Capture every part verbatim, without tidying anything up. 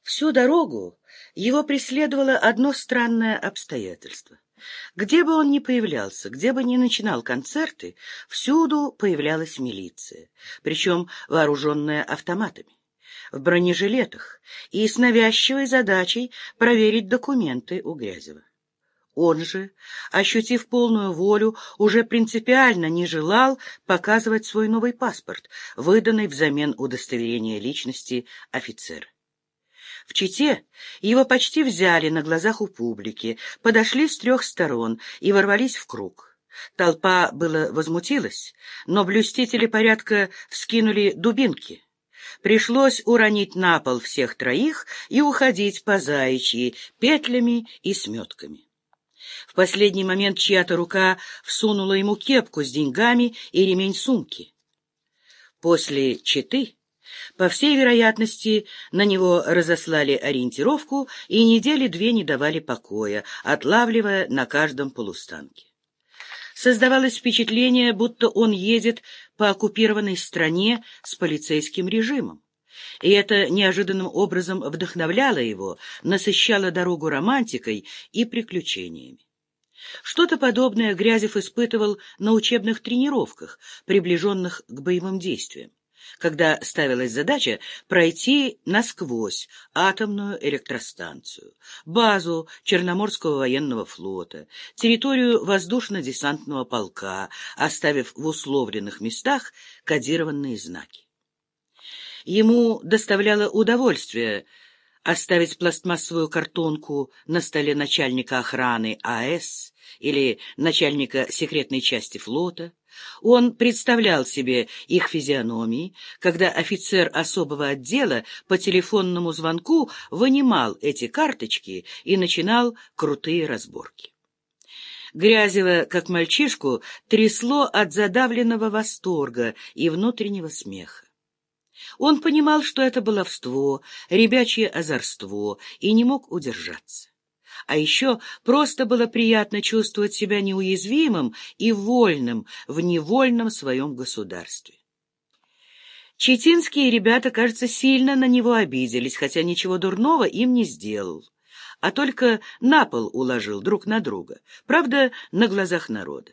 Всю дорогу его преследовало одно странное обстоятельство. Где бы он ни появлялся, где бы ни начинал концерты, всюду появлялась милиция, причем вооруженная автоматами, в бронежилетах и с навязчивой задачей проверить документы у Грязева. Он же, ощутив полную волю, уже принципиально не желал показывать свой новый паспорт, выданный взамен удостоверения личности офицера. В Чите его почти взяли на глазах у публики, подошли с трех сторон и ворвались в круг. Толпа было возмутилась, но блюстители порядка вскинули дубинки. Пришлось уронить на пол всех троих и уходить по заячьи петлями и сметками. В последний момент чья-то рука всунула ему кепку с деньгами и ремень сумки. После Читы, по всей вероятности, на него разослали ориентировку и недели две не давали покоя, отлавливая на каждом полустанке. Создавалось впечатление, будто он едет по оккупированной стране с полицейским режимом. И это неожиданным образом вдохновляло его, насыщало дорогу романтикой и приключениями. Что-то подобное Грязев испытывал на учебных тренировках, приближенных к боевым действиям, когда ставилась задача пройти насквозь атомную электростанцию, базу Черноморского военного флота, территорию воздушно-десантного полка, оставив в условленных местах кодированные знаки. Ему доставляло удовольствие оставить пластмассовую картонку на столе начальника охраны АЭС или начальника секретной части флота. Он представлял себе их физиономии, когда офицер особого отдела по телефонному звонку вынимал эти карточки и начинал крутые разборки. Грязева, как мальчишку, трясло от задавленного восторга и внутреннего смеха. Он понимал, что это баловство, ребячье озорство, и не мог удержаться. А еще просто было приятно чувствовать себя неуязвимым и вольным в невольном своем государстве. Читинские ребята, кажется, сильно на него обиделись, хотя ничего дурного им не сделал, а только на пол уложил друг на друга, правда, на глазах народа.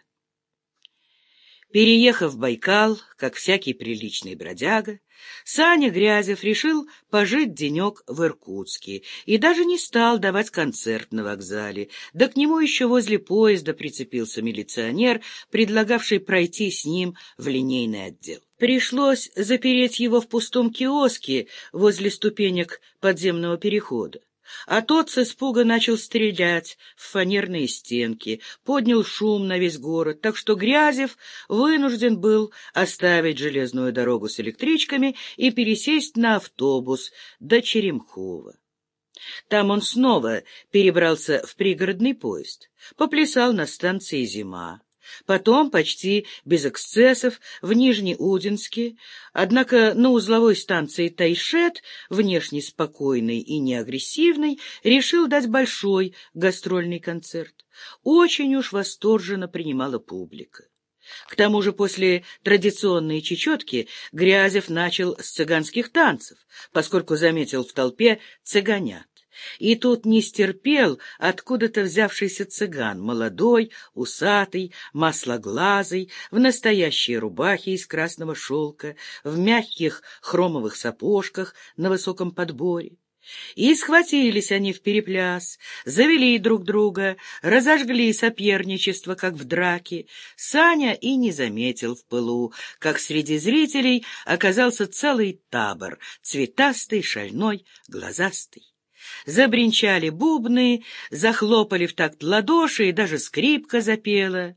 Переехав в Байкал, как всякий приличный бродяга, Саня Грязев решил пожить денек в Иркутске и даже не стал давать концерт на вокзале, да к нему еще возле поезда прицепился милиционер, предлагавший пройти с ним в линейный отдел. Пришлось запереть его в пустом киоске возле ступенек подземного перехода. А тот с испуга начал стрелять в фанерные стенки, поднял шум на весь город, так что Грязев вынужден был оставить железную дорогу с электричками и пересесть на автобус до Черемхова. Там он снова перебрался в пригородный поезд, поплясал на станции «Зима». Потом, почти без эксцессов, в Нижнеудинске, однако на узловой станции Тайшет, внешне спокойный и неагрессивный, решил дать большой гастрольный концерт. Очень уж восторженно принимала публика. К тому же после традиционной чечетки Грязев начал с цыганских танцев, поскольку заметил в толпе цыганят. И тут не стерпел откуда-то взявшийся цыган, молодой, усатый, маслоглазый, в настоящей рубахе из красного шелка, в мягких хромовых сапожках на высоком подборе. И схватились они в перепляс, завели друг друга, разожгли соперничество, как в драке. Саня и не заметил в пылу, как среди зрителей оказался целый табор, цветастый, шальной, глазастый. Забринчали бубны, захлопали в такт ладоши, и даже скрипка запела.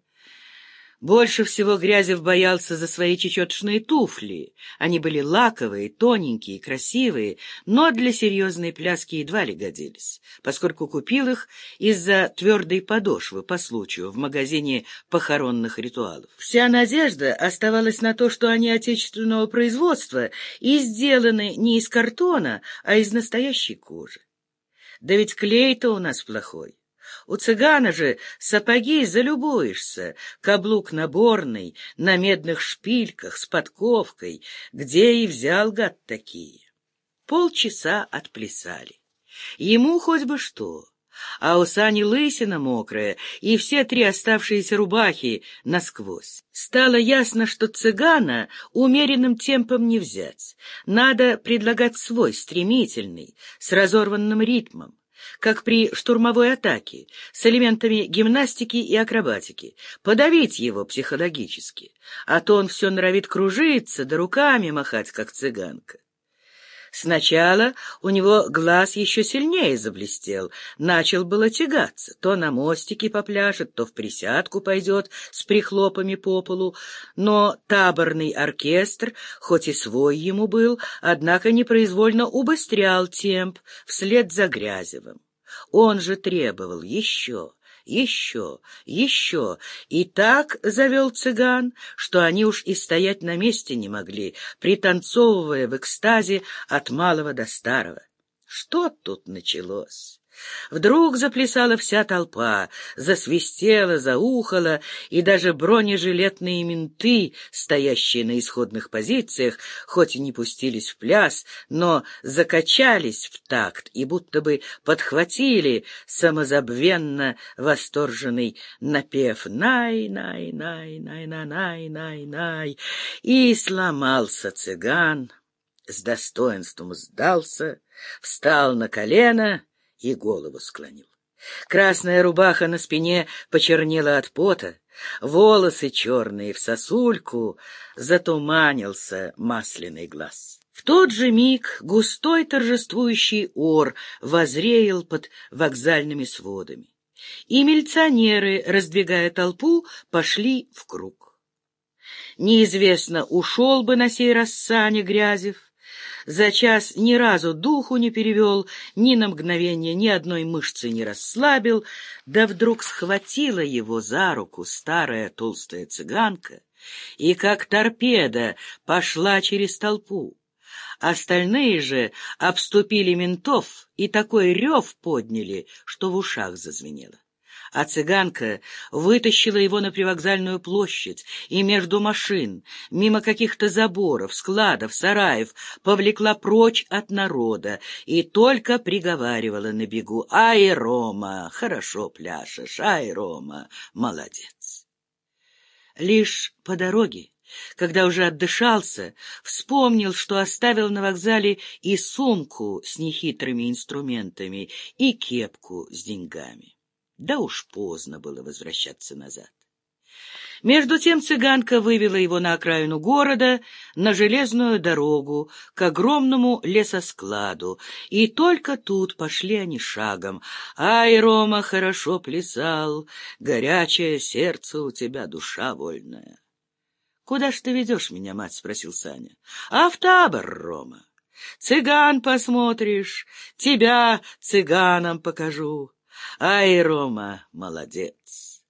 Больше всего Грязев боялся за свои чечеточные туфли. Они были лаковые, тоненькие, красивые, но для серьезной пляски едва ли годились, поскольку купил их из-за твердой подошвы по случаю в магазине похоронных ритуалов. Вся надежда оставалась на то, что они отечественного производства и сделаны не из картона, а из настоящей кожи. Да ведь клей-то у нас плохой. У цыгана же сапоги залюбуешься, каблук наборный, на медных шпильках, с подковкой. Где и взял гад такие? Полчаса отплясали. Ему хоть бы что, а у Сани лысина мокрая, и все три оставшиеся рубахи насквозь. Стало ясно, что цыгана умеренным темпом не взять. Надо предлагать свой, стремительный, с разорванным ритмом, как при штурмовой атаке, с элементами гимнастики и акробатики, подавить его психологически, а то он все норовит кружиться, да руками махать, как цыганка. Сначала у него глаз еще сильнее заблестел, начал было тягаться, то на мостике попляшет, то в присядку пойдет с прихлопами по полу, но таборный оркестр, хоть и свой ему был, однако непроизвольно убыстрял темп вслед за Грязевым. Он же требовал еще, еще, еще, и так завел цыган, что они уж и стоять на месте не могли, пританцовывая в экстазе от малого до старого. Что тут началось? Вдруг заплясала вся толпа, засвистела, заухала, и даже бронежилетные менты, стоящие на исходных позициях, хоть и не пустились в пляс, но закачались в такт и будто бы подхватили самозабвенно восторженный напев «Най-най-най-най-най-най-най-най», и сломался цыган, с достоинством сдался, встал на колено и голову склонил. Красная рубаха на спине почернела от пота, волосы черные в сосульку, затуманился масляный глаз. В тот же миг густой торжествующий ор возреял под вокзальными сводами, и милиционеры, раздвигая толпу, пошли в круг. Неизвестно, ушел бы на сей раз Саня Грязев. За час ни разу духу не перевел, ни на мгновение ни одной мышцы не расслабил, да вдруг схватила его за руку старая толстая цыганка и, как торпеда, пошла через толпу. Остальные же обступили ментов и такой рев подняли, что в ушах зазвенело. А цыганка вытащила его на привокзальную площадь и между машин, мимо каких-то заборов, складов, сараев, повлекла прочь от народа и только приговаривала на бегу: «Ай, Рома, хорошо пляшешь, ай, Рома, молодец». Лишь по дороге, когда уже отдышался, вспомнил, что оставил на вокзале и сумку с нехитрыми инструментами, и кепку с деньгами. Да уж поздно было возвращаться назад. Между тем цыганка вывела его на окраину города, на железную дорогу, к огромному лесоскладу, и только тут пошли они шагом. «Ай, Рома, хорошо плясал, горячее сердце у тебя, душа вольная». «Куда ж ты ведешь меня, мать?» — спросил Саня. «А в табор, Рома. Цыган посмотришь, тебя цыганам покажу. Ай, Рома, молодец».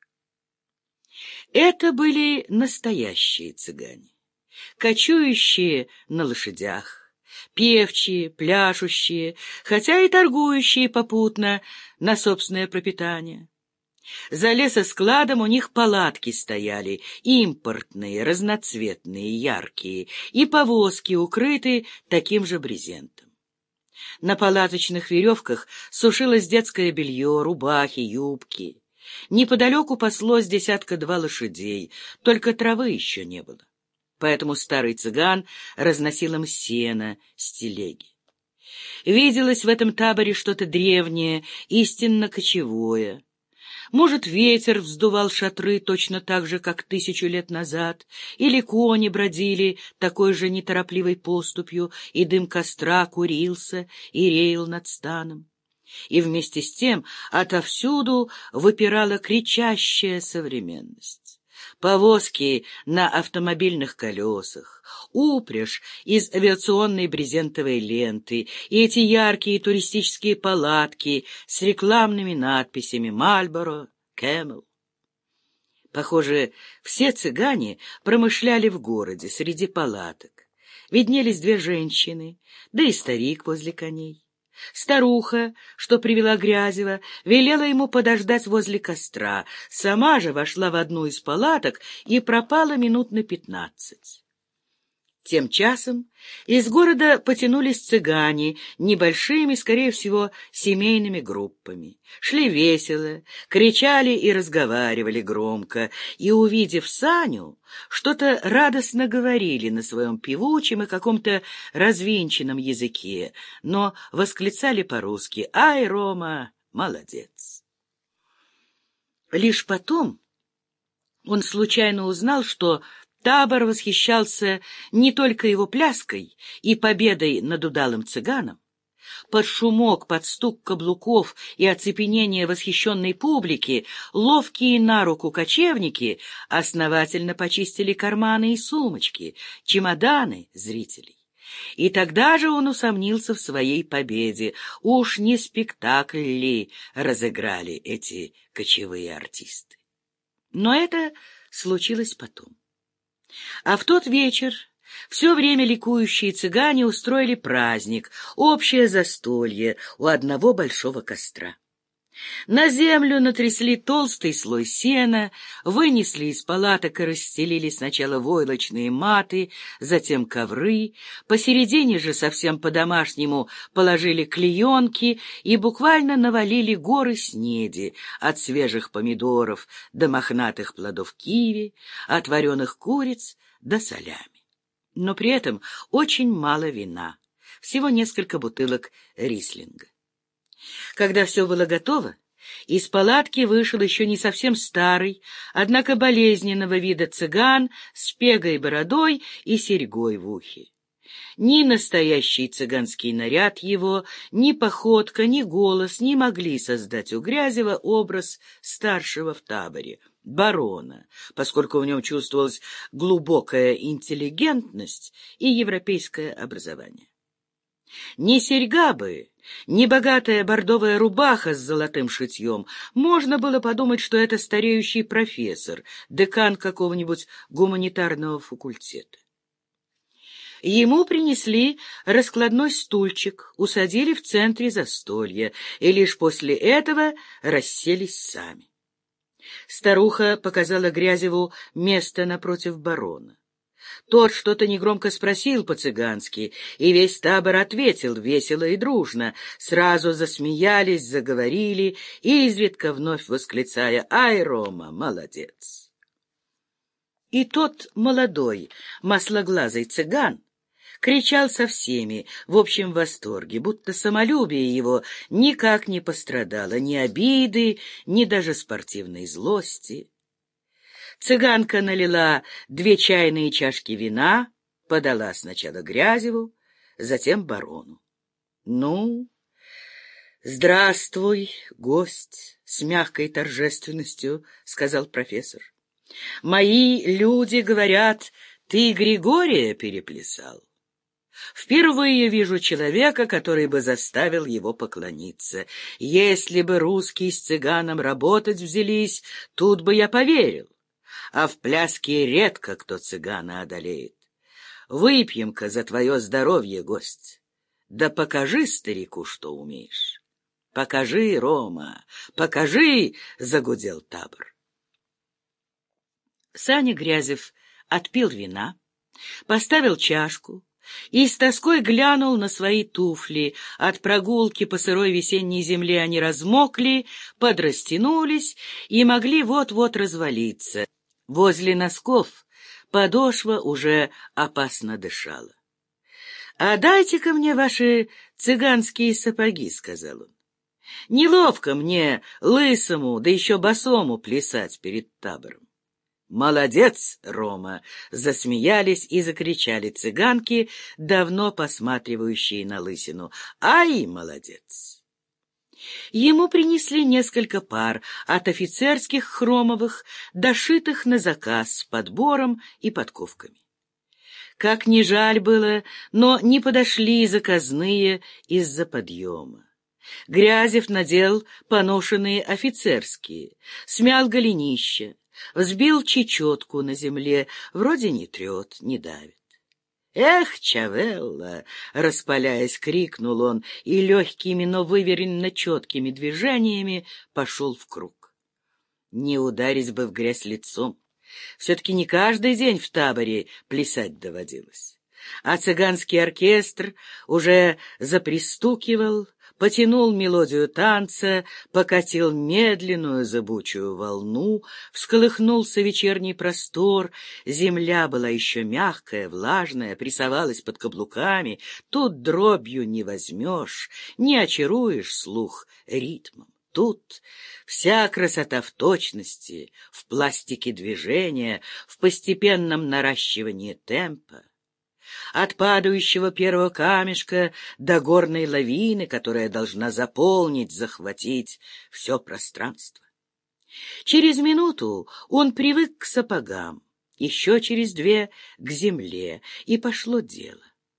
Это были настоящие цыгане, кочующие на лошадях, певчие, пляшущие, хотя и торгующие попутно на собственное пропитание. За лесоскладом у них палатки стояли, импортные, разноцветные, яркие, и повозки укрыты таким же брезентом. На палаточных веревках сушилось детское белье, рубахи, юбки. Неподалеку паслось десятка-два лошадей, только травы еще не было. Поэтому старый цыган разносил им сено с телеги. Виделось в этом таборе что-то древнее, истинно кочевое. Может, ветер вздувал шатры точно так же, как тысячу лет назад, или кони бродили такой же неторопливой поступью, и дым костра курился и реял над станом. И вместе с тем отовсюду выпирала кричащая современность. Повозки на автомобильных колесах, упряжь из авиационной брезентовой ленты и эти яркие туристические палатки с рекламными надписями «Мальборо», «Кэмел». Похоже, все цыгане промышляли в городе среди палаток. Виднелись две женщины, да и старик возле коней. Старуха, что привела Грязева, велела ему подождать возле костра, сама же вошла в одну из палаток и пропала минут на пятнадцать. Тем часом из города потянулись цыгане небольшими, скорее всего, семейными группами. Шли весело, кричали и разговаривали громко, и, увидев Саню, что-то радостно говорили на своем певучем и каком-то развинченном языке, но восклицали по-русски: «Ай, Рома, молодец!» Лишь потом он случайно узнал, что Табор восхищался не только его пляской и победой над удалым цыганом. Под шумок, под стук каблуков и оцепенение восхищенной публики ловкие на руку кочевники основательно почистили карманы и сумочки, чемоданы зрителей. И тогда же он усомнился в своей победе. Уж не спектакль ли разыграли эти кочевые артисты? Но это случилось потом. А в тот вечер все время ликующие цыгане устроили праздник, общее застолье у одного большого костра. На землю натрясли толстый слой сена, вынесли из палаток и расстелили сначала войлочные маты, затем ковры, посередине же совсем по-домашнему положили клеенки и буквально навалили горы снеди, от свежих помидоров до мохнатых плодов киви, от вареных куриц до солями. Но при этом очень мало вина, всего несколько бутылок рислинга. Когда все было готово, из палатки вышел еще не совсем старый, однако болезненного вида цыган с пегой бородой и серьгой в ухе. Ни настоящий цыганский наряд его, ни походка, ни голос не могли создать у Грязева образ старшего в таборе, барона, поскольку в нем чувствовалась глубокая интеллигентность и европейское образование. Ни серьга бы, ни богатая бордовая рубаха с золотым шитьем, можно было подумать, что это стареющий профессор, декан какого-нибудь гуманитарного факультета. Ему принесли раскладной стульчик, усадили в центре застолья, и лишь после этого расселись сами. Старуха показала Грязеву место напротив барона. Тот что-то негромко спросил по-цыгански, и весь табор ответил весело и дружно. Сразу засмеялись, заговорили, изредка вновь восклицая: «Ай, Рома, молодец!» И тот молодой, маслоглазый цыган кричал со всеми в общем восторге, будто самолюбие его никак не пострадало, ни обиды, ни даже спортивной злости. Цыганка налила две чайные чашки вина, подала сначала Грязеву, затем барону. — Ну, здравствуй, гость, — с мягкой торжественностью сказал профессор. — Мои люди говорят, ты Григория переплясал. Впервые вижу человека, который бы заставил его поклониться. Если бы русские с цыганом работать взялись, тут бы я поверил. А в пляске редко кто цыгана одолеет. Выпьем-ка за твое здоровье, гость. Да покажи старику, что умеешь. Покажи, Рома, покажи, — загудел табор. Саня Грязев отпил вина, поставил чашку и с тоской глянул на свои туфли. От прогулки по сырой весенней земле они размокли, подрастянулись и могли вот-вот развалиться. Возле носков подошва уже опасно дышала. — А дайте-ка мне ваши цыганские сапоги, — сказал он. — Неловко мне, лысому, да еще босому, плясать перед табором. — Молодец, Рома! — засмеялись и закричали цыганки, давно посматривающие на лысину. — Ай, молодец! Ему принесли несколько пар, от офицерских хромовых, дошитых на заказ с подбором и подковками. Как ни жаль было, но не подошли заказные из-за подъема. Грязев надел поношенные офицерские, смял голенища, взбил чечетку на земле, вроде не трет, не давит. «Эх, Чавелла!» — распаляясь, крикнул он, и легкими, но выверенно четкими движениями пошел в круг. Не ударить бы в грязь лицом. Все-таки не каждый день в таборе плясать доводилось. а цыганский оркестр уже запристукивал, потянул мелодию танца, покатил медленную зыбучую волну, всколыхнулся вечерний простор, земля была еще мягкая, влажная, прессовалась под каблуками, тут дробью не возьмешь, не очаруешь слух ритмом. Тут вся красота в точности, в пластике движения, в постепенном наращивании темпа. От падающего первого камешка до горной лавины, которая должна заполнить, захватить все пространство. Через минуту он привык к сапогам, еще через две — к земле, и пошло дело.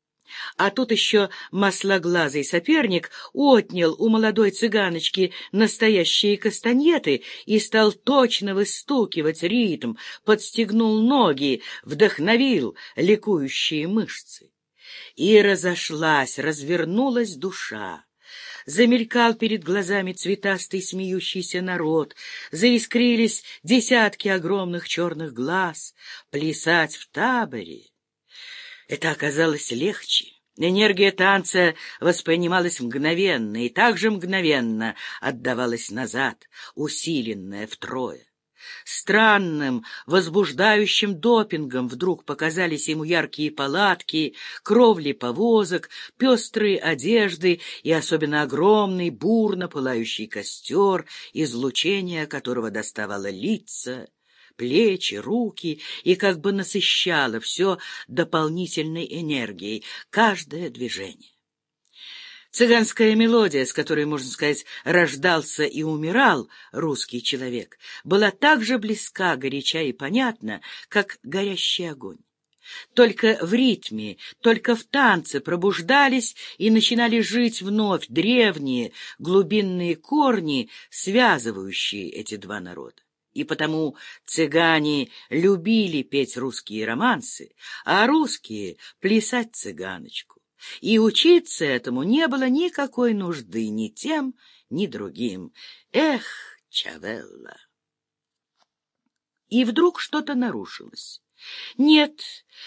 А тут еще маслоглазый соперник отнял у молодой цыганочки настоящие кастаньеты и стал точно выстукивать ритм, подстегнул ноги, вдохновил ликующие мышцы. И разошлась, развернулась душа. Замелькал перед глазами цветастый смеющийся народ, заискрились десятки огромных черных глаз. Плясать в таборе — это оказалось легче. Энергия танца воспринималась мгновенно и также мгновенно отдавалась назад, усиленная втрое. Странным, возбуждающим допингом вдруг показались ему яркие палатки, кровли повозок, пестрые одежды и особенно огромный, бурно пылающий костер, излучение которого доставало лица, плечи, руки и как бы насыщало все дополнительной энергией, каждое движение. Цыганская мелодия, с которой, можно сказать, рождался и умирал русский человек, была так же близка, горяча и понятна, как горящий огонь. Только в ритме, только в танце пробуждались и начинали жить вновь древние глубинные корни, связывающие эти два народа. И потому цыгане любили петь русские романсы, а русские — плясать цыганочку. И учиться этому не было никакой нужды ни тем, ни другим. Эх, Чавелла! И вдруг что-то нарушилось. Нет,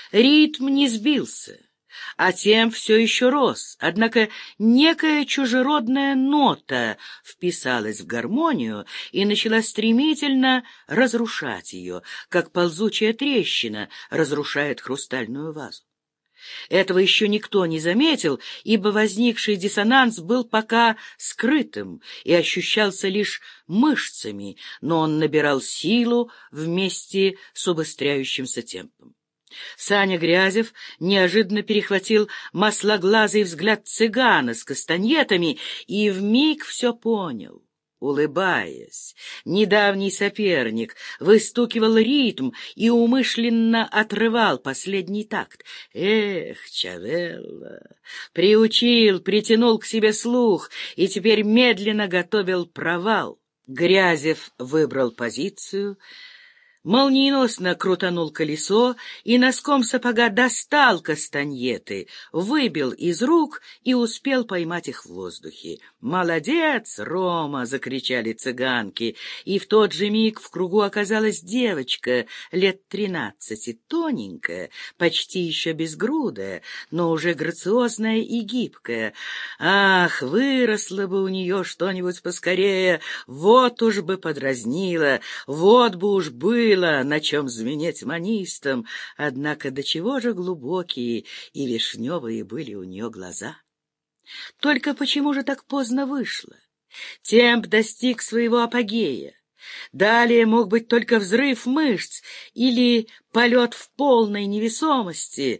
ритм не сбился, а темп все еще рос, однако некая чужеродная нота вписалась в гармонию и начала стремительно разрушать ее, как ползучая трещина разрушает хрустальную вазу. Этого еще никто не заметил, ибо возникший диссонанс был пока скрытым и ощущался лишь мышцами, но он набирал силу вместе с убыстряющимся темпом. Саня Грязев неожиданно перехватил маслоглазый взгляд цыгана с кастаньетами и вмиг все понял. Улыбаясь, недавний соперник выстукивал ритм и умышленно отрывал последний такт. Эх, Чавелла! Приучил, притянул к себе слух и теперь медленно готовил провал. Грязев выбрал позицию, молниеносно крутанул колесо и носком сапога достал кастаньеты, выбил из рук и успел поймать их в воздухе. «Молодец, Рома!» — закричали цыганки, и в тот же миг в кругу оказалась девочка лет тринадцати, тоненькая, почти еще безгрудая, но уже грациозная и гибкая. Ах, выросло бы у нее что-нибудь поскорее, вот уж бы подразнило, вот бы уж было на чем звенеть манистам, однако до чего же глубокие и вишневые были у нее глаза. Только почему же так поздно вышло? Темп достиг своего апогея. Далее мог быть только взрыв мышц или полет в полной невесомости.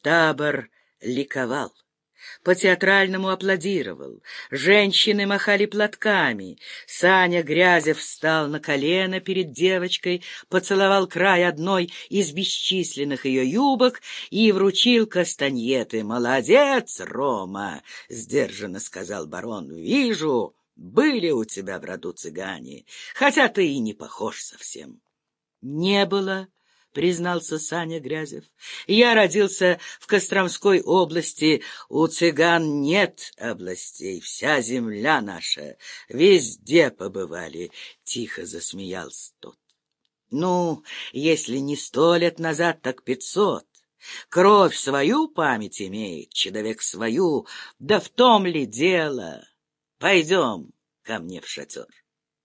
Табор ликовал. По-театральному аплодировал. Женщины махали платками. Саня Грязев встал на колено перед девочкой, поцеловал край одной из бесчисленных ее юбок и вручил кастаньеты. «Молодец, Рома!» — сдержанно сказал барон. «Вижу, были у тебя в роду цыгане, хотя ты и не похож совсем». «Не было», — признался Саня Грязев. «Я родился в Костромской области. У цыган нет областей, вся земля наша. Везде побывали», — тихо засмеялся тот. «Ну, если не сто лет назад, так пятьсот. Кровь свою память имеет, человек свою, да в том ли дело? Пойдем ко мне в шатер.